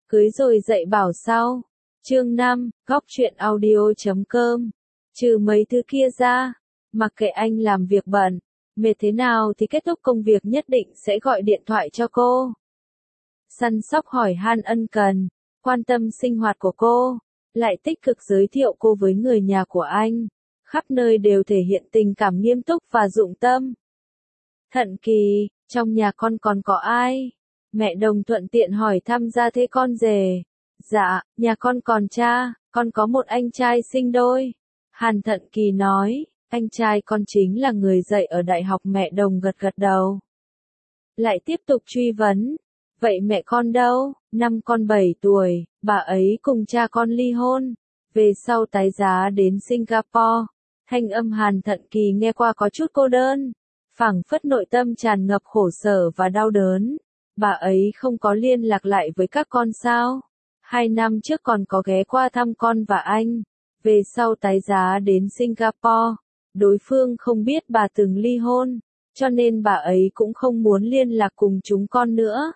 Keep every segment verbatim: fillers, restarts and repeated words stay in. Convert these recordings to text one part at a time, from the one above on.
Cưới rồi dạy bảo sau. Chương năm, góc truyện audio chấm com. Trừ mấy thứ kia ra, mặc kệ anh làm việc bận, mệt thế nào thì kết thúc công việc nhất định sẽ gọi điện thoại cho cô. Săn sóc hỏi han ân cần, quan tâm sinh hoạt của cô, lại tích cực giới thiệu cô với người nhà của anh. Khắp nơi đều thể hiện tình cảm nghiêm túc và dụng tâm. Thận Kỳ, trong nhà con còn có ai? Mẹ Đồng thuận tiện hỏi thăm gia thế con rể. Dạ, nhà con còn cha, con có một anh trai sinh đôi. Hàn Thận Kỳ nói, anh trai con chính là người dạy ở đại học. Mẹ Đồng gật gật đầu. Lại tiếp tục truy vấn, vậy mẹ con đâu? Năm con bảy tuổi, bà ấy cùng cha con ly hôn, về sau tái giá đến Singapore. Thanh âm Hàn Thận Kỳ nghe qua có chút cô đơn, phảng phất nội tâm tràn ngập khổ sở và đau đớn. Bà ấy không có liên lạc lại với các con sao? Hai năm trước còn có ghé qua thăm con và anh, về sau tái giá đến Singapore. Đối phương không biết bà từng ly hôn, cho nên bà ấy cũng không muốn liên lạc cùng chúng con nữa.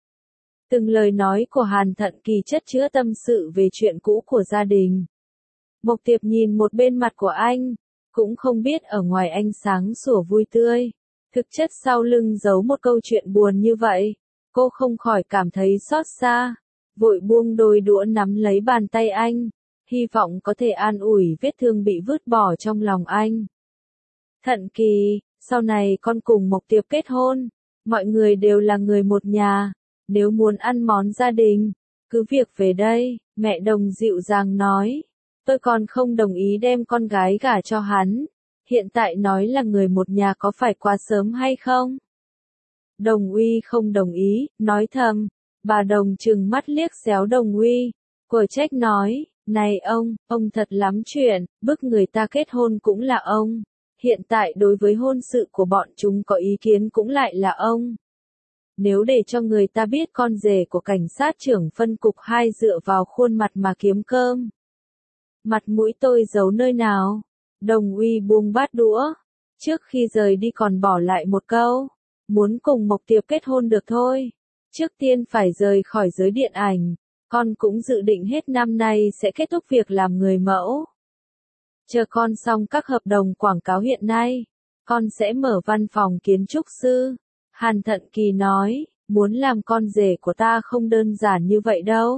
Từng lời nói của Hàn Thận Kỳ chất chứa tâm sự về chuyện cũ của gia đình. Mộc Tiệp nhìn một bên mặt của anh, cũng không biết ở ngoài anh sáng sủa vui tươi, thực chất sau lưng giấu một câu chuyện buồn như vậy. Cô không khỏi cảm thấy xót xa, vội buông đôi đũa nắm lấy bàn tay anh, hy vọng có thể an ủi vết thương bị vứt bỏ trong lòng anh. Thận Kỳ, sau này con cùng Mộc Tiệp kết hôn, mọi người đều là người một nhà, nếu muốn ăn món gia đình, cứ việc về đây. Mẹ Đồng dịu dàng nói, tôi còn không đồng ý đem con gái gả cho hắn, hiện tại nói là người một nhà có phải quá sớm hay không? Đồng Uy không đồng ý, nói thầm. Bà Đồng trừng mắt liếc xéo Đồng Uy, quở trách nói, này ông, ông thật lắm chuyện, bức người ta kết hôn cũng là ông, hiện tại đối với hôn sự của bọn chúng có ý kiến cũng lại là ông. Nếu để cho người ta biết con rể của cảnh sát trưởng phân cục hai dựa vào khuôn mặt mà kiếm cơm, mặt mũi tôi giấu nơi nào? Đồng Uy buông bát đũa, trước khi rời đi còn bỏ lại một câu, muốn cùng Mộc Tiệp kết hôn được thôi, trước tiên phải rời khỏi giới điện ảnh, con cũng dự định hết năm nay sẽ kết thúc việc làm người mẫu. Chờ con xong các hợp đồng quảng cáo hiện nay, con sẽ mở văn phòng kiến trúc sư. Hàn Thận Kỳ nói, muốn làm con rể của ta không đơn giản như vậy đâu.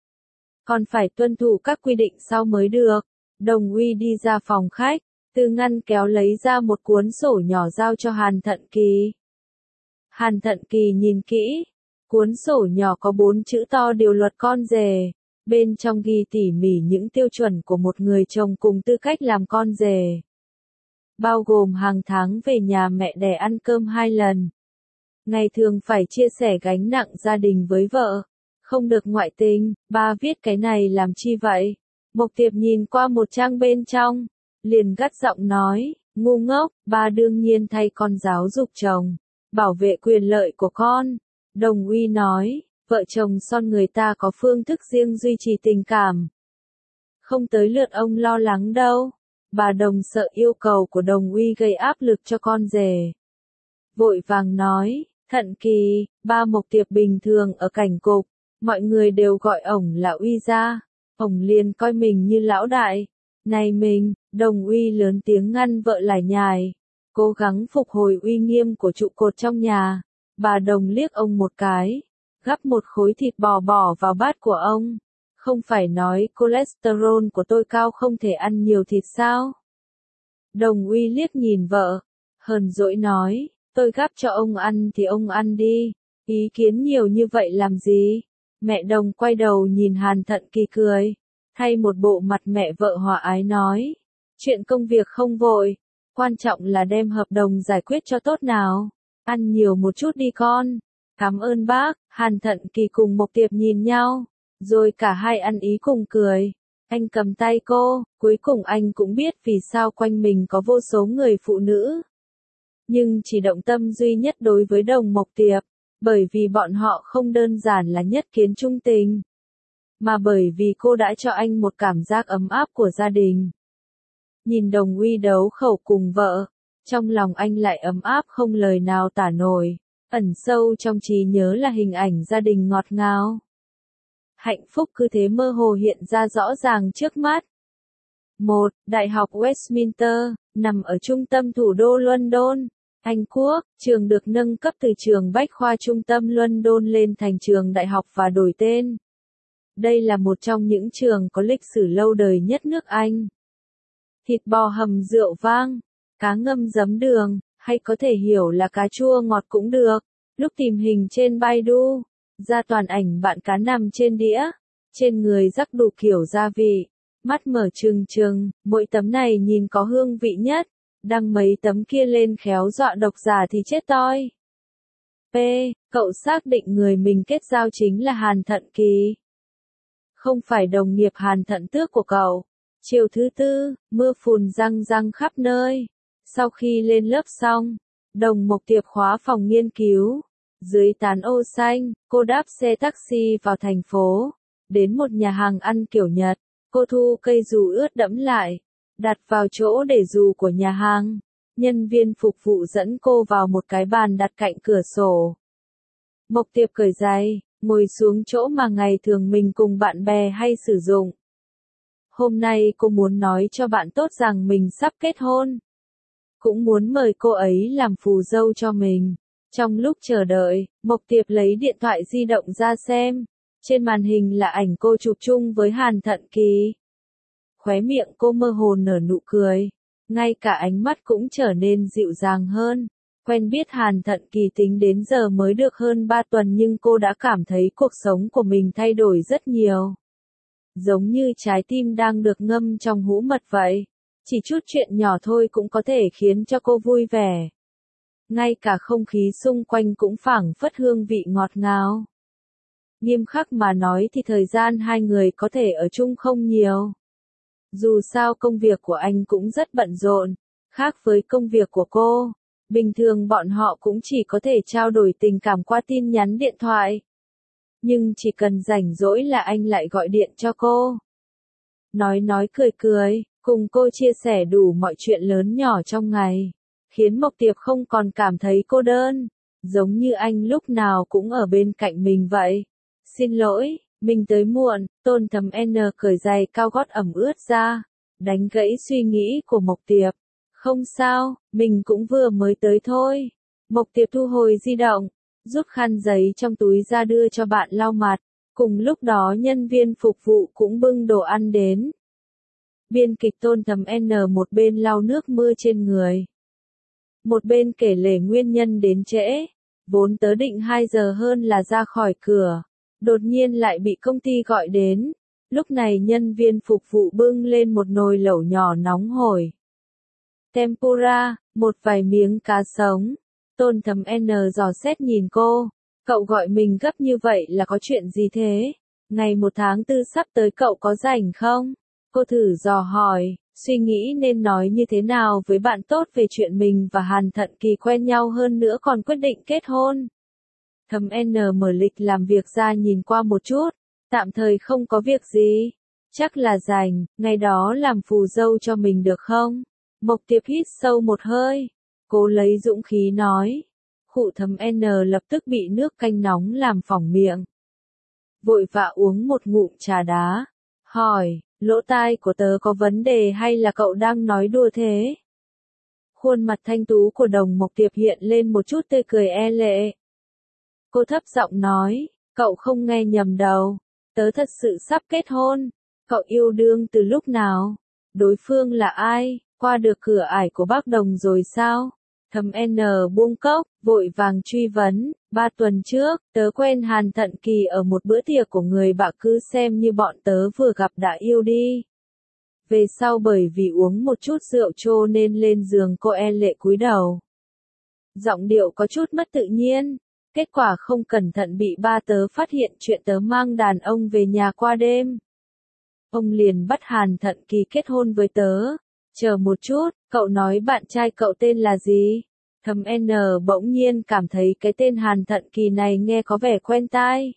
Còn phải tuân thủ các quy định sau mới được. Đồng Uy đi ra phòng khách, từ ngăn kéo lấy ra một cuốn sổ nhỏ giao cho Hàn Thận Kỳ. Hàn Thận Kỳ nhìn kỹ, cuốn sổ nhỏ có bốn chữ to điều luật con rể, bên trong ghi tỉ mỉ những tiêu chuẩn của một người chồng cùng tư cách làm con rể. Bao gồm hàng tháng về nhà mẹ đẻ ăn cơm hai lần. Ngày thường phải chia sẻ gánh nặng gia đình với vợ, không được ngoại tình. Ba viết cái này làm chi vậy? Mộc Tiệp nhìn qua một trang bên trong, liền gắt giọng nói, ngu ngốc, ba đương nhiên thay con giáo dục chồng, bảo vệ quyền lợi của con. Đồng Uy nói, vợ chồng son người ta có phương thức riêng duy trì tình cảm. Không tới lượt ông lo lắng đâu. Bà Đồng sợ yêu cầu của Đồng Uy gây áp lực cho con rể. Vội vàng nói, Thận Kỳ, ba Mộc Tiệp bình thường ở cảnh cục, mọi người đều gọi ổng là Uy gia, ổng liền coi mình như lão đại. Này mình, Đồng Uy lớn tiếng ngăn vợ lải nhải, cố gắng phục hồi uy nghiêm của trụ cột trong nhà. Bà Đồng liếc ông một cái, gắp một khối thịt bò bỏ vào bát của ông. Không phải nói cholesterol của tôi cao không thể ăn nhiều thịt sao? Đồng Uy liếc nhìn vợ, hờn dỗi nói, tôi gắp cho ông ăn thì ông ăn đi, ý kiến nhiều như vậy làm gì? Mẹ Đồng quay đầu nhìn Hàn Thận Kỳ cười, thay một bộ mặt mẹ vợ hòa ái nói, chuyện công việc không vội, quan trọng là đem hợp đồng giải quyết cho tốt nào, ăn nhiều một chút đi con. Cảm ơn bác. Hàn Thận Kỳ cùng Mộc Tiệp nhìn nhau, rồi cả hai ăn ý cùng cười. Anh cầm tay cô, cuối cùng anh cũng biết vì sao quanh mình có vô số người phụ nữ. Nhưng chỉ động tâm duy nhất đối với Đồng Mộc Tiệp, bởi vì bọn họ không đơn giản là nhất kiến trung tình, mà bởi vì cô đã cho anh một cảm giác ấm áp của gia đình. Nhìn Đồng Uy đấu khẩu cùng vợ, trong lòng anh lại ấm áp không lời nào tả nổi, ẩn sâu trong trí nhớ là hình ảnh gia đình ngọt ngào. Hạnh phúc cứ thế mơ hồ hiện ra rõ ràng trước mắt. một. Đại học Westminster, nằm ở trung tâm thủ đô London, Anh Quốc, trường được nâng cấp từ trường Bách khoa trung tâm London lên thành trường đại học và đổi tên. Đây là một trong những trường có lịch sử lâu đời nhất nước Anh. Thịt bò hầm rượu vang, cá ngâm giấm đường, hay có thể hiểu là cá chua ngọt cũng được. Lúc tìm hình trên Baidu, ra toàn ảnh bạn cá nằm trên đĩa, trên người rắc đủ kiểu gia vị, mắt mở trừng trừng, mỗi tấm này nhìn có hương vị nhất, đăng mấy tấm kia lên khéo dọa độc giả thì chết toi. P. Cậu xác định người mình kết giao chính là Hàn Thận Kỳ. Không phải đồng nghiệp Hàn Thận Tước của cậu. Chiều thứ tư, mưa phùn răng răng khắp nơi. Sau khi lên lớp xong, Đồng Mộc Tiệp khóa phòng nghiên cứu. Dưới tán ô xanh, cô đáp xe taxi vào thành phố. Đến một nhà hàng ăn kiểu Nhật, cô thu cây dù ướt đẫm lại, đặt vào chỗ để dù của nhà hàng. Nhân viên phục vụ dẫn cô vào một cái bàn đặt cạnh cửa sổ. Mộc Tiệp cởi giày, ngồi xuống chỗ mà ngày thường mình cùng bạn bè hay sử dụng. Hôm nay cô muốn nói cho bạn tốt rằng mình sắp kết hôn. Cũng muốn mời cô ấy làm phù dâu cho mình. Trong lúc chờ đợi, Mộc Tiệp lấy điện thoại di động ra xem. Trên màn hình là ảnh cô chụp chung với Hàn Thận Kỳ. Khóe miệng cô mơ hồ nở nụ cười. Ngay cả ánh mắt cũng trở nên dịu dàng hơn. Quen biết Hàn Thận Kỳ tính đến giờ mới được hơn ba tuần nhưng cô đã cảm thấy cuộc sống của mình thay đổi rất nhiều. Giống như trái tim đang được ngâm trong hũ mật vậy. Chỉ chút chuyện nhỏ thôi cũng có thể khiến cho cô vui vẻ. Ngay cả không khí xung quanh cũng phảng phất hương vị ngọt ngào. Nghiêm khắc mà nói thì thời gian hai người có thể ở chung không nhiều. Dù sao công việc của anh cũng rất bận rộn, khác với công việc của cô. Bình thường bọn họ cũng chỉ có thể trao đổi tình cảm qua tin nhắn điện thoại. Nhưng chỉ cần rảnh rỗi là anh lại gọi điện cho cô. Nói nói cười cười, cùng cô chia sẻ đủ mọi chuyện lớn nhỏ trong ngày. Khiến Mộc Tiệp không còn cảm thấy cô đơn. Giống như anh lúc nào cũng ở bên cạnh mình vậy. Xin lỗi, mình tới muộn, Tôn Thấm N cởi giày cao gót ẩm ướt ra. Đánh gãy suy nghĩ của Mộc Tiệp. Không sao, mình cũng vừa mới tới thôi. Mộc Tiệp thu hồi di động, rút khăn giấy trong túi ra đưa cho bạn lau mặt. Cùng lúc đó nhân viên phục vụ cũng bưng đồ ăn đến. Biên kịch Tôn Thấm N một bên lau nước mưa trên người. Một bên kể lể nguyên nhân đến trễ. Vốn tớ định hai giờ hơn là ra khỏi cửa. Đột nhiên lại bị công ty gọi đến. Lúc này nhân viên phục vụ bưng lên một nồi lẩu nhỏ nóng hổi. Tempura, một vài miếng cá sống. Tôn Thấm N dò xét nhìn cô. Cậu gọi mình gấp như vậy là có chuyện gì thế? Ngày một tháng tư sắp tới cậu có rảnh không? Cô thử dò hỏi, suy nghĩ nên nói như thế nào với bạn tốt về chuyện mình và Hàn Thận Kỳ quen nhau hơn nữa còn quyết định kết hôn. Thấm N mở lịch làm việc ra nhìn qua một chút. Tạm thời không có việc gì. Chắc là rảnh, ngày đó làm phù dâu cho mình được không? Mộc Tiệp hít sâu một hơi. Cô lấy dũng khí nói. Khụ Thấm N lập tức bị nước canh nóng làm phỏng miệng. Vội vã uống một ngụm trà đá. Hỏi, lỗ tai của tớ có vấn đề hay là cậu đang nói đùa thế? Khuôn mặt thanh tú của Đồng Mộc Tiệp hiện lên một chút tươi cười e lệ. Cô thấp giọng nói, cậu không nghe nhầm đâu. Tớ thật sự sắp kết hôn. Cậu yêu đương từ lúc nào? Đối phương là ai? Qua được cửa ải của bác Đồng rồi sao? Thấm N buông cốc, vội vàng truy vấn. Ba tuần trước, tớ quen Hàn Thận Kỳ ở một bữa tiệc của người bạn cứ xem như bọn tớ vừa gặp đã yêu đi. Về sau bởi vì uống một chút rượu trô nên lên giường cô e lệ cúi đầu. Giọng điệu có chút mất tự nhiên. Kết quả không cẩn thận bị ba tớ phát hiện chuyện tớ mang đàn ông về nhà qua đêm. Ông liền bắt Hàn Thận Kỳ kết hôn với tớ. Chờ một chút, cậu nói bạn trai cậu tên là gì? Thấm N bỗng nhiên cảm thấy cái tên Hàn Thận Kỳ này nghe có vẻ quen tai.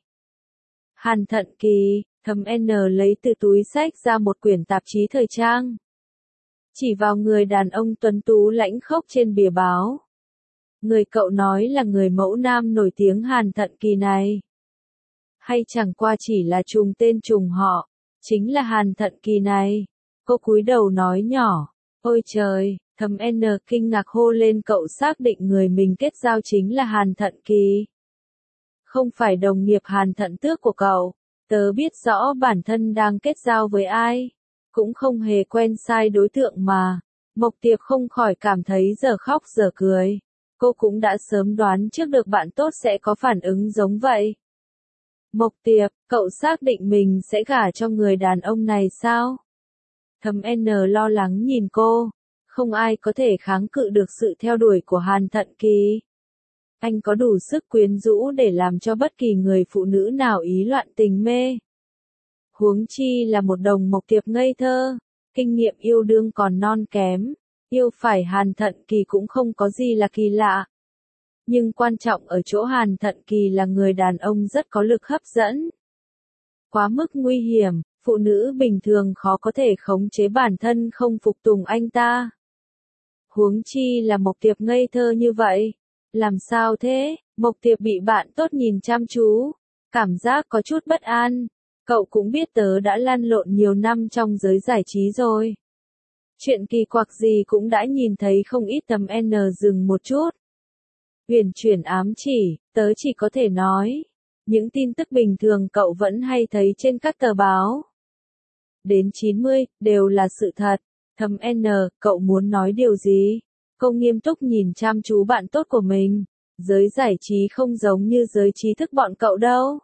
Hàn Thận Kỳ, Thấm N lấy từ túi xách ra một quyển tạp chí thời trang. Chỉ vào người đàn ông tuấn tú lãnh khốc trên bìa báo. Người cậu nói là người mẫu nam nổi tiếng Hàn Thận Kỳ này. Hay chẳng qua chỉ là trùng tên trùng họ, chính là Hàn Thận Kỳ này. Cô cúi đầu nói nhỏ, ôi trời, thầm N kinh ngạc hô lên, cậu xác định người mình kết giao chính là Hàn Thận Kỳ. Không phải đồng nghiệp Hàn Thận Tước của cậu, tớ biết rõ bản thân đang kết giao với ai, cũng không hề quen sai đối tượng mà. Mộc Tiệp không khỏi cảm thấy giờ khóc giờ cười. Cô cũng đã sớm đoán trước được bạn tốt sẽ có phản ứng giống vậy. Mộc Tiệp, cậu xác định mình sẽ gả cho người đàn ông này sao? Thầm N lo lắng nhìn cô. Không ai có thể kháng cự được sự theo đuổi của Hàn Thận Kỳ. Anh có đủ sức quyến rũ để làm cho bất kỳ người phụ nữ nào ý loạn tình mê. Huống chi là một đồng Mộc Tiệp ngây thơ, kinh nghiệm yêu đương còn non kém, yêu phải Hàn Thận Kỳ cũng không có gì là kỳ lạ. Nhưng quan trọng ở chỗ Hàn Thận Kỳ là người đàn ông rất có lực hấp dẫn. Quá mức nguy hiểm, phụ nữ bình thường khó có thể khống chế bản thân không phục tùng anh ta. Huống chi là Mộc Tiệp ngây thơ như vậy. Làm sao thế? Mộc Tiệp bị bạn tốt nhìn chăm chú, cảm giác có chút bất an. Cậu cũng biết tớ đã lăn lộn nhiều năm trong giới giải trí rồi. Chuyện kỳ quặc gì cũng đã nhìn thấy không ít. Tầm N dừng một chút. Huyền chuyển ám chỉ, tớ chỉ có thể nói. Những tin tức bình thường cậu vẫn hay thấy trên các tờ báo. Đến chín mươi, đều là sự thật. Thầm N, cậu muốn nói điều gì? Cô nghiêm túc nhìn chăm chú bạn tốt của mình. Giới giải trí không giống như giới trí thức bọn cậu đâu.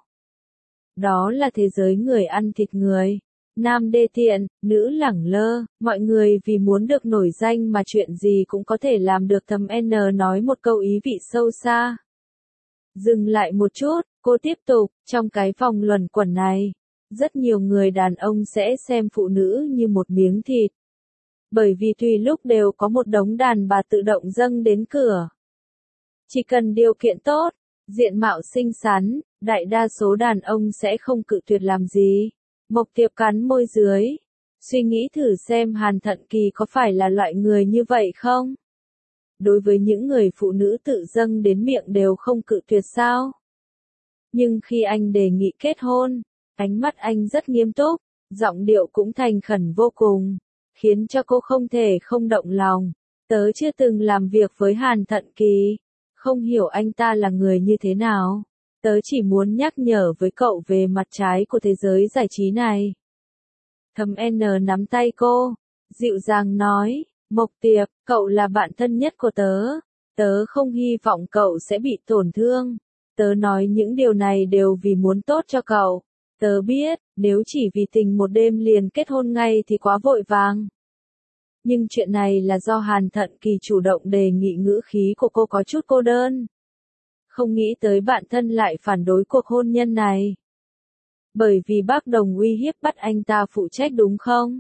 Đó là thế giới người ăn thịt người. Nam đê tiện, nữ lẳng lơ, mọi người vì muốn được nổi danh mà chuyện gì cũng có thể làm được. Thầm N nói một câu ý vị sâu xa. Dừng lại một chút, cô tiếp tục, trong cái vòng luẩn quẩn này, rất nhiều người đàn ông sẽ xem phụ nữ như một miếng thịt. Bởi vì tùy lúc đều có một đống đàn bà tự động dâng đến cửa. Chỉ cần điều kiện tốt, diện mạo xinh xắn, đại đa số đàn ông sẽ không cự tuyệt làm gì. Mộc Tiệp cắn môi dưới, suy nghĩ thử xem Hàn Thận Kỳ có phải là loại người như vậy không? Đối với những người phụ nữ tự dâng đến miệng đều không cự tuyệt sao? Nhưng khi anh đề nghị kết hôn, ánh mắt anh rất nghiêm túc, giọng điệu cũng thành khẩn vô cùng, khiến cho cô không thể không động lòng. Tớ chưa từng làm việc với Hàn Thận Kỳ, không hiểu anh ta là người như thế nào. Tớ chỉ muốn nhắc nhở với cậu về mặt trái của thế giới giải trí này. Thầm N nắm tay cô, dịu dàng nói, Mộc Tiệp, cậu là bạn thân nhất của tớ. Tớ không hy vọng cậu sẽ bị tổn thương. Tớ nói những điều này đều vì muốn tốt cho cậu. Tớ biết, nếu chỉ vì tình một đêm liền kết hôn ngay thì quá vội vàng. Nhưng chuyện này là do Hàn Thận Kỳ chủ động đề nghị, ngữ khí của cô có chút cô đơn. Không nghĩ tới bạn thân lại phản đối cuộc hôn nhân này. Bởi vì bác Đồng uy hiếp bắt anh ta phụ trách đúng không?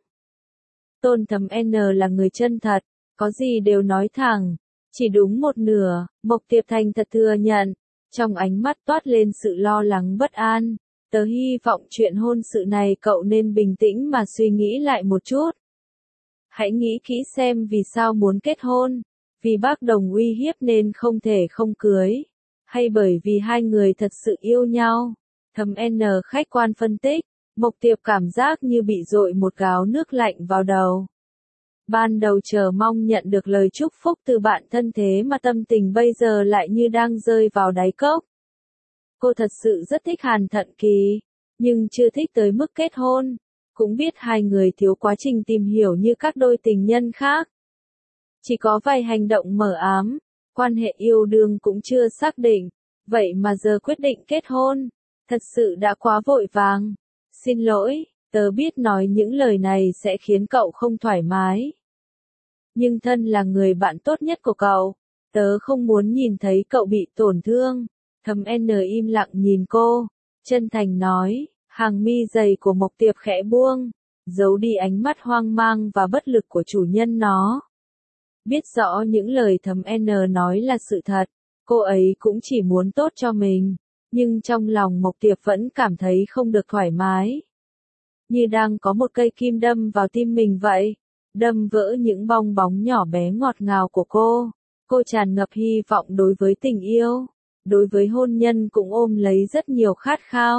Tôn Thầm N là người chân thật, có gì đều nói thẳng, chỉ đúng một nửa. Mộc Tiệp thành thật thừa nhận, trong ánh mắt toát lên sự lo lắng bất an. Tớ hy vọng chuyện hôn sự này cậu nên bình tĩnh mà suy nghĩ lại một chút. Hãy nghĩ kỹ xem vì sao muốn kết hôn, vì bác Đồng uy hiếp nên không thể không cưới, hay bởi vì hai người thật sự yêu nhau. Thầm N khách quan phân tích, Mộc Tiệp cảm giác như bị dội một gáo nước lạnh vào đầu. Ban đầu chờ mong nhận được lời chúc phúc từ bạn thân, thế mà tâm tình bây giờ lại như đang rơi vào đáy cốc. Cô thật sự rất thích Hàn Thận Kỳ, nhưng chưa thích tới mức kết hôn. Cũng biết hai người thiếu quá trình tìm hiểu như các đôi tình nhân khác. Chỉ có vài hành động mờ ám, quan hệ yêu đương cũng chưa xác định, vậy mà giờ quyết định kết hôn, thật sự đã quá vội vàng. Xin lỗi, tớ biết nói những lời này sẽ khiến cậu không thoải mái. Nhưng thân là người bạn tốt nhất của cậu, tớ không muốn nhìn thấy cậu bị tổn thương. Thầm N im lặng nhìn cô, chân thành nói, hàng mi dày của Mộc Tiệp khẽ buông, giấu đi ánh mắt hoang mang và bất lực của chủ nhân nó. Biết rõ những lời Thầm N nói là sự thật, cô ấy cũng chỉ muốn tốt cho mình, nhưng trong lòng Mộc Tiệp vẫn cảm thấy không được thoải mái. Như đang có một cây kim đâm vào tim mình vậy, đâm vỡ những bong bóng nhỏ bé ngọt ngào của cô. Cô tràn ngập hy vọng đối với tình yêu, đối với hôn nhân cũng ôm lấy rất nhiều khát khao.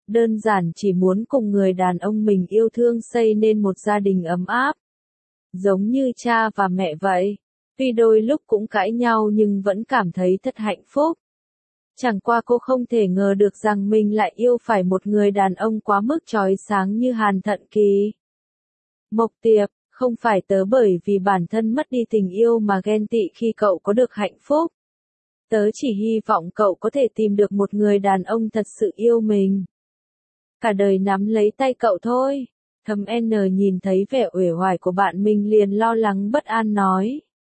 đơn giản chỉ muốn cùng người đàn ông mình yêu thương xây nên một gia đình ấm áp. Giống như cha và mẹ vậy, tuy đôi lúc cũng cãi nhau nhưng vẫn cảm thấy thật hạnh phúc. Chẳng qua cô không thể ngờ được rằng mình lại yêu phải một người đàn ông quá mức chói sáng như Hàn Thận Kỳ. Mộc Tiệp, không phải tớ bởi vì bản thân mất đi tình yêu mà ghen tị khi cậu có được hạnh phúc. Tớ chỉ hy vọng cậu có thể tìm được một người đàn ông thật sự yêu mình. Cả đời nắm lấy tay cậu thôi. Thầm N nhìn thấy vẻ uể oải của bạn mình liền lo lắng bất an nói.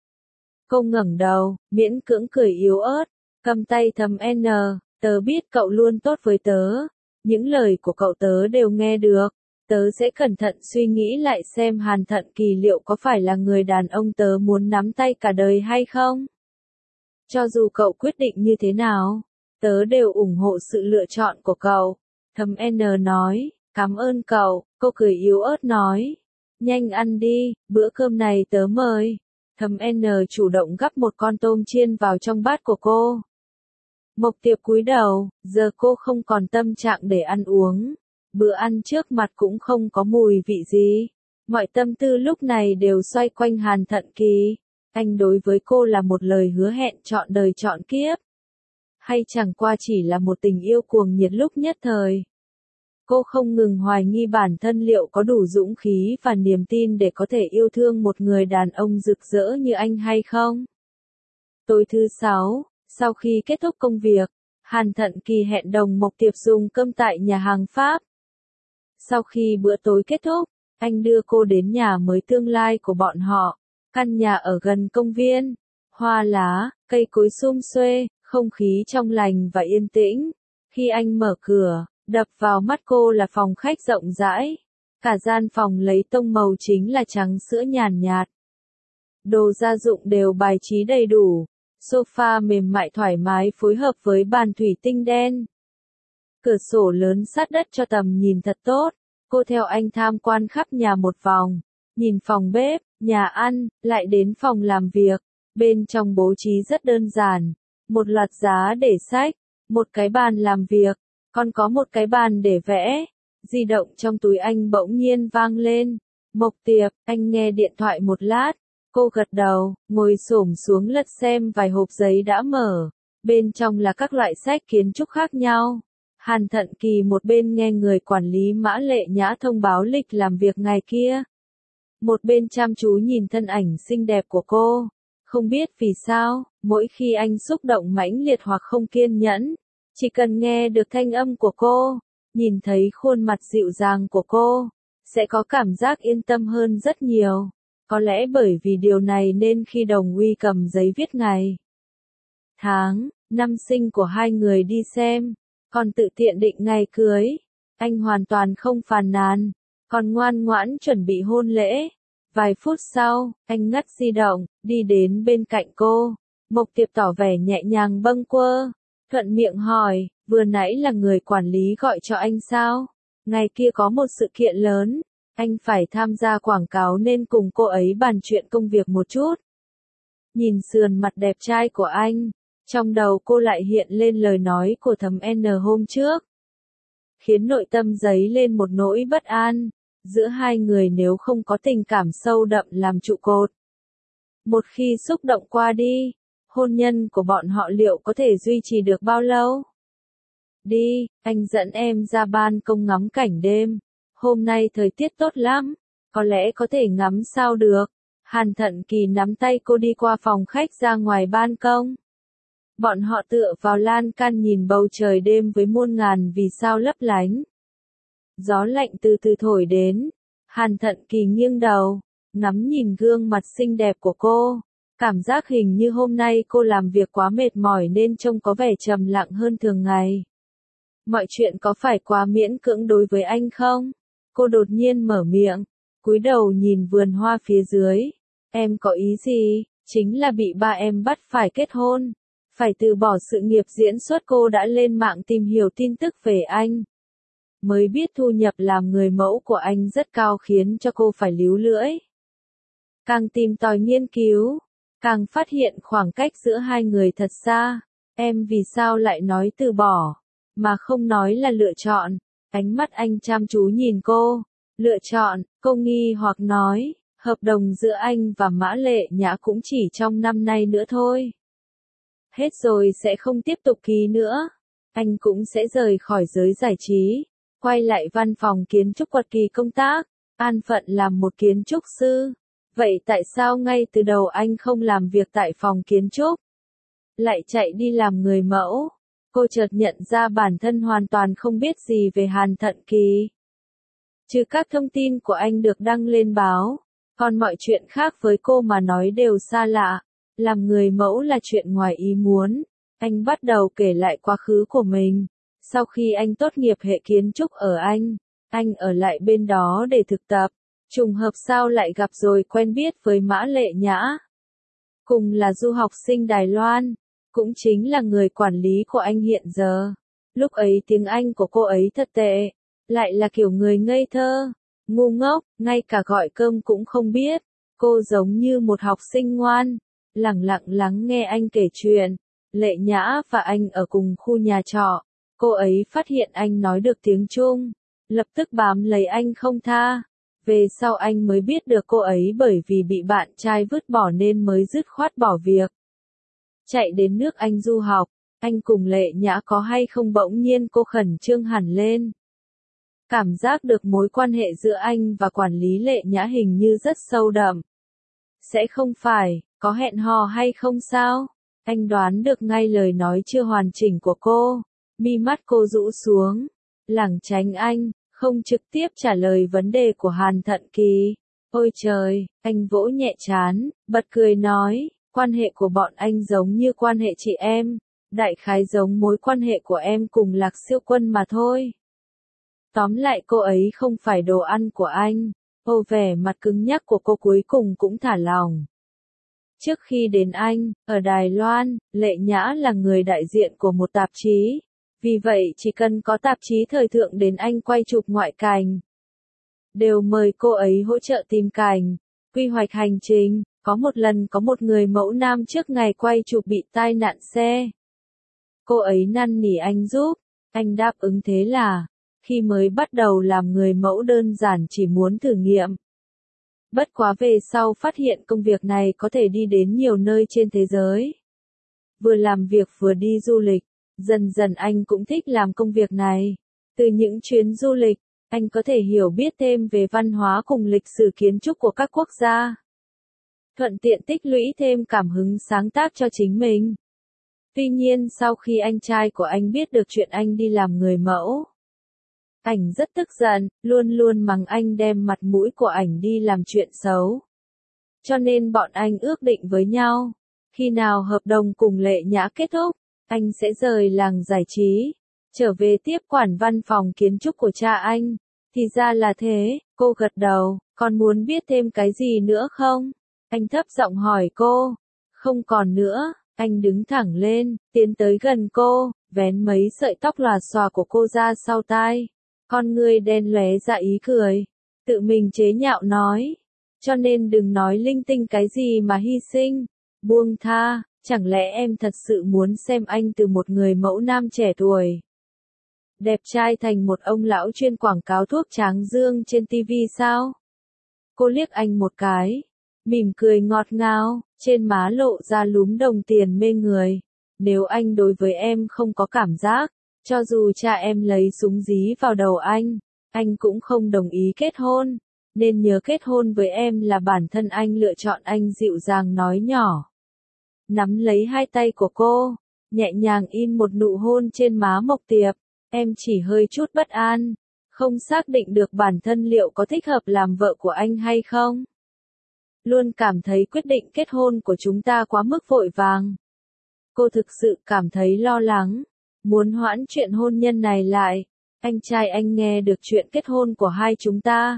Cô ngẩng đầu, miễn cưỡng cười yếu ớt, cầm tay Thầm N, tớ biết cậu luôn tốt với tớ. Những lời của cậu tớ đều nghe được. Tớ sẽ cẩn thận suy nghĩ lại xem Hàn Thận Kỳ liệu có phải là người đàn ông tớ muốn nắm tay cả đời hay không. Cho dù cậu quyết định như thế nào, tớ đều ủng hộ sự lựa chọn của cậu. Thầm N nói, cảm ơn cậu, cô cười yếu ớt nói. Nhanh ăn đi, bữa cơm này tớ mời. Thầm N chủ động gắp một con tôm chiên vào trong bát của cô. Mộc Tiệp cúi đầu, giờ cô không còn tâm trạng để ăn uống. Bữa ăn trước mặt cũng không có mùi vị gì. Mọi tâm tư lúc này đều xoay quanh Hàn Thận Kỳ. Anh đối với cô là một lời hứa hẹn trọn đời trọn kiếp. Hay chẳng qua chỉ là một tình yêu cuồng nhiệt lúc nhất thời. Cô không ngừng hoài nghi bản thân liệu có đủ dũng khí và niềm tin để có thể yêu thương một người đàn ông rực rỡ như anh hay không. Tối thứ sáu, sau khi kết thúc công việc, Hàn Thận Kỳ hẹn Đồng Mộc Tiệp dùng cơm tại nhà hàng Pháp. Sau khi bữa tối kết thúc, anh đưa cô đến nhà mới tương lai của bọn họ. Căn nhà ở gần công viên, hoa lá, cây cối sum xuê, không khí trong lành và yên tĩnh. Khi anh mở cửa, đập vào mắt cô là phòng khách rộng rãi. Cả gian phòng lấy tông màu chính là trắng sữa nhàn nhạt. Đồ gia dụng đều bài trí đầy đủ. Sofa mềm mại thoải mái phối hợp với bàn thủy tinh đen. Cửa sổ lớn sát đất cho tầm nhìn thật tốt. Cô theo anh tham quan khắp nhà một vòng. Nhìn phòng bếp, nhà ăn, lại đến phòng làm việc. Bên trong bố trí rất đơn giản. Một loạt giá để sách, một cái bàn làm việc, còn có một cái bàn để vẽ. Di động trong túi anh bỗng nhiên vang lên. Mộc Tiệp, anh nghe điện thoại một lát. Cô gật đầu, ngồi xổm xuống lật xem vài hộp giấy đã mở. Bên trong là các loại sách kiến trúc khác nhau. Hàn Thận Kỳ một bên nghe người quản lý Mã Lệ Nhã thông báo lịch làm việc ngày kia. Một bên chăm chú nhìn thân ảnh xinh đẹp của cô. Không biết vì sao, mỗi khi anh xúc động mãnh liệt hoặc không kiên nhẫn, chỉ cần nghe được thanh âm của cô, nhìn thấy khuôn mặt dịu dàng của cô, sẽ có cảm giác yên tâm hơn rất nhiều. Có lẽ bởi vì điều này nên khi Đồng Uy cầm giấy viết ngày, tháng, năm sinh của hai người đi xem, còn tự tiện định ngày cưới, anh hoàn toàn không phàn nàn, còn ngoan ngoãn chuẩn bị hôn lễ. Vài phút sau, anh ngắt di động, đi đến bên cạnh cô. Mộc Tiệp tỏ vẻ nhẹ nhàng bâng quơ, thuận miệng hỏi, vừa nãy là người quản lý gọi cho anh sao? Ngày kia có một sự kiện lớn, anh phải tham gia quảng cáo nên cùng cô ấy bàn chuyện công việc một chút. Nhìn sườn mặt đẹp trai của anh, trong đầu cô lại hiện lên lời nói của Thầm N hôm trước. Khiến nội tâm dấy lên một nỗi bất an. Giữa hai người nếu không có tình cảm sâu đậm làm trụ cột. Một khi xúc động qua đi, hôn nhân của bọn họ liệu có thể duy trì được bao lâu? Đi, anh dẫn em ra ban công ngắm cảnh đêm. Hôm nay thời tiết tốt lắm, có lẽ có thể ngắm sao được. Hàn Thận Kỳ nắm tay cô đi qua phòng khách ra ngoài ban công. Bọn họ tựa vào lan can nhìn bầu trời đêm với muôn ngàn vì sao lấp lánh. Gió lạnh từ từ thổi đến. Hàn Thận Kỳ nghiêng đầu, ngắm nhìn gương mặt xinh đẹp của cô. Cảm giác hình như hôm nay cô làm việc quá mệt mỏi nên trông có vẻ trầm lặng hơn thường ngày. Mọi chuyện có phải quá miễn cưỡng đối với anh không? Cô đột nhiên mở miệng, cúi đầu nhìn vườn hoa phía dưới. Em có ý gì? Chính là bị ba em bắt phải kết hôn. Phải từ bỏ sự nghiệp diễn xuất. Cô đã lên mạng tìm hiểu tin tức về anh. Mới biết thu nhập làm người mẫu của anh rất cao khiến cho cô phải líu lưỡi. Càng tìm tòi nghiên cứu, càng phát hiện khoảng cách giữa hai người thật xa. Em vì sao lại nói từ bỏ, mà không nói là lựa chọn? Ánh mắt anh chăm chú nhìn cô. Lựa chọn, cô nghi hoặc nói, hợp đồng giữa anh và Mã Lệ Nhã cũng chỉ trong năm nay nữa thôi. Hết rồi sẽ không tiếp tục ký nữa. Anh cũng sẽ rời khỏi giới giải trí, quay lại văn phòng kiến trúc quật kỳ công tác, an phận làm một kiến trúc sư. Vậy tại sao ngay từ đầu anh không làm việc tại phòng kiến trúc, lại chạy đi làm người mẫu? Cô chợt nhận ra bản thân hoàn toàn không biết gì về Hàn Thận Kỳ. Trừ các thông tin của anh được đăng lên báo, còn mọi chuyện khác với cô mà nói đều xa lạ. Làm người mẫu là chuyện ngoài ý muốn. Anh bắt đầu kể lại quá khứ của mình. Sau khi anh tốt nghiệp hệ kiến trúc ở Anh, anh ở lại bên đó để thực tập. Trùng hợp sao lại gặp rồi quen biết với Mã Lệ Nhã. Cùng là du học sinh Đài Loan, cũng chính là người quản lý của anh hiện giờ. Lúc ấy tiếng Anh của cô ấy thật tệ, lại là kiểu người ngây thơ, ngu ngốc, ngay cả gọi cơm cũng không biết. Cô giống như một học sinh ngoan, lẳng lặng lắng nghe anh kể chuyện. Lệ Nhã và anh ở cùng khu nhà trọ. Cô ấy phát hiện anh nói được tiếng Trung, lập tức bám lấy anh không tha. Về sau anh mới biết được cô ấy bởi vì bị bạn trai vứt bỏ nên mới dứt khoát bỏ việc. Chạy đến nước Anh du học, anh cùng Lệ Nhã có hay không bỗng nhiên cô khẩn trương hẳn lên. Cảm giác được mối quan hệ giữa anh và quản lý Lệ Nhã hình như rất sâu đậm. Sẽ không phải, có hẹn hò hay không sao? Anh đoán được ngay lời nói chưa hoàn chỉnh của cô. Mi mắt cô rũ xuống, lảng tránh anh, không trực tiếp trả lời vấn đề của Hàn Thận Kỳ. Ôi trời, anh vỗ nhẹ trán, bật cười nói, quan hệ của bọn anh giống như quan hệ chị em, đại khái giống mối quan hệ của em cùng Lạc Siêu Quân mà thôi. Tóm lại cô ấy không phải đồ ăn của anh. Ô, vẻ mặt cứng nhắc của cô cuối cùng cũng thả lòng. Trước khi đến Anh, ở Đài Loan, Lệ Nhã là người đại diện của một tạp chí. Vì vậy chỉ cần có tạp chí thời thượng đến Anh quay chụp ngoại cảnh, đều mời cô ấy hỗ trợ tìm cảnh, quy hoạch hành trình. Có một lần có một người mẫu nam trước ngày quay chụp bị tai nạn xe. Cô ấy năn nỉ anh giúp, anh đáp ứng thế là, khi mới bắt đầu làm người mẫu đơn giản chỉ muốn thử nghiệm. Bất quá về sau phát hiện công việc này có thể đi đến nhiều nơi trên thế giới. Vừa làm việc vừa đi du lịch, dần dần anh cũng thích làm công việc này. Từ những chuyến du lịch, anh có thể hiểu biết thêm về văn hóa cùng lịch sử kiến trúc của các quốc gia. Thuận tiện tích lũy thêm cảm hứng sáng tác cho chính mình. Tuy nhiên sau khi anh trai của anh biết được chuyện anh đi làm người mẫu, ảnh rất tức giận, luôn luôn mắng anh đem mặt mũi của ảnh đi làm chuyện xấu. Cho nên bọn anh ước định với nhau, khi nào hợp đồng cùng Lệ Nhã kết thúc, anh sẽ rời làng giải trí, trở về tiếp quản văn phòng kiến trúc của cha anh. Thì ra là thế, cô gật đầu, còn muốn biết thêm cái gì nữa không? Anh thấp giọng hỏi cô. Không còn nữa, anh đứng thẳng lên, tiến tới gần cô, vén mấy sợi tóc lòa xòa của cô ra sau tai. Con ngươi đen lóe ra ý cười, tự mình chế nhạo nói, cho nên đừng nói linh tinh cái gì mà hy sinh, buông tha, chẳng lẽ em thật sự muốn xem anh từ một người mẫu nam trẻ tuổi, đẹp trai thành một ông lão chuyên quảng cáo thuốc tráng dương trên ti vi sao? Cô liếc anh một cái, mỉm cười ngọt ngào, trên má lộ ra lúm đồng tiền mê người. Nếu anh đối với em không có cảm giác, cho dù cha em lấy súng dí vào đầu anh, anh cũng không đồng ý kết hôn. Nên nhớ kết hôn với em là bản thân anh lựa chọn, anh dịu dàng nói nhỏ. Nắm lấy hai tay của cô, nhẹ nhàng in một nụ hôn trên má Mộc Tiệp. Em chỉ hơi chút bất an, không xác định được bản thân liệu có thích hợp làm vợ của anh hay không. Luôn cảm thấy quyết định kết hôn của chúng ta quá mức vội vàng. Cô thực sự cảm thấy lo lắng, muốn hoãn chuyện hôn nhân này lại. Anh trai anh nghe được chuyện kết hôn của hai chúng ta,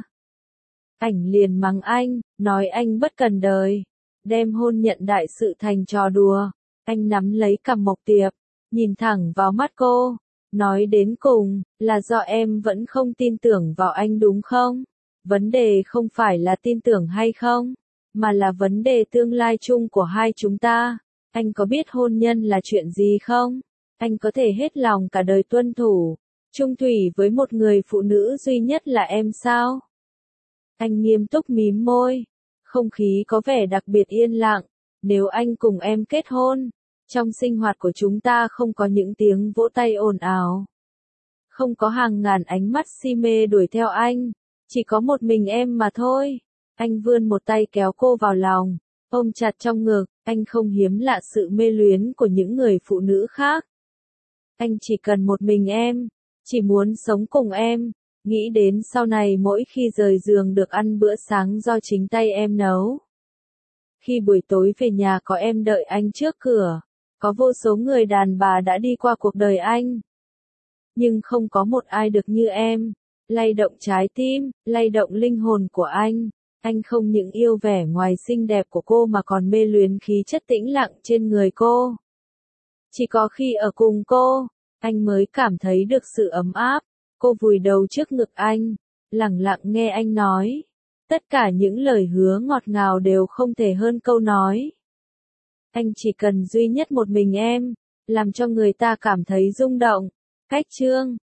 ảnh liền mắng anh, nói anh bất cần đời, đem hôn nhận đại sự thành trò đùa. Anh nắm lấy cằm Mộc Tiệp, nhìn thẳng vào mắt cô, nói đến cùng, là do em vẫn không tin tưởng vào anh đúng không? Vấn đề không phải là tin tưởng hay không, mà là vấn đề tương lai chung của hai chúng ta. Anh có biết hôn nhân là chuyện gì không? Anh có thể hết lòng cả đời tuân thủ, chung thủy với một người phụ nữ duy nhất là em sao? Anh nghiêm túc mím môi. Không khí có vẻ đặc biệt yên lặng. Nếu anh cùng em kết hôn, trong sinh hoạt của chúng ta không có những tiếng vỗ tay ồn ào. Không có hàng ngàn ánh mắt si mê đuổi theo anh. Chỉ có một mình em mà thôi. Anh vươn một tay kéo cô vào lòng, ôm chặt trong ngực. Anh không hiếm lạ sự mê luyến của những người phụ nữ khác. Anh chỉ cần một mình em, chỉ muốn sống cùng em, nghĩ đến sau này mỗi khi rời giường được ăn bữa sáng do chính tay em nấu. Khi buổi tối về nhà có em đợi anh trước cửa, có vô số người đàn bà đã đi qua cuộc đời anh. Nhưng không có một ai được như em, lay động trái tim, lay động linh hồn của anh. Anh không những yêu vẻ ngoài xinh đẹp của cô mà còn mê luyến khí chất tĩnh lặng trên người cô. Chỉ có khi ở cùng cô, anh mới cảm thấy được sự ấm áp. Cô vùi đầu trước ngực anh, lặng lặng nghe anh nói. Tất cả những lời hứa ngọt ngào đều không thể hơn câu nói. Anh chỉ cần duy nhất một mình em, làm cho người ta cảm thấy rung động. Cách chương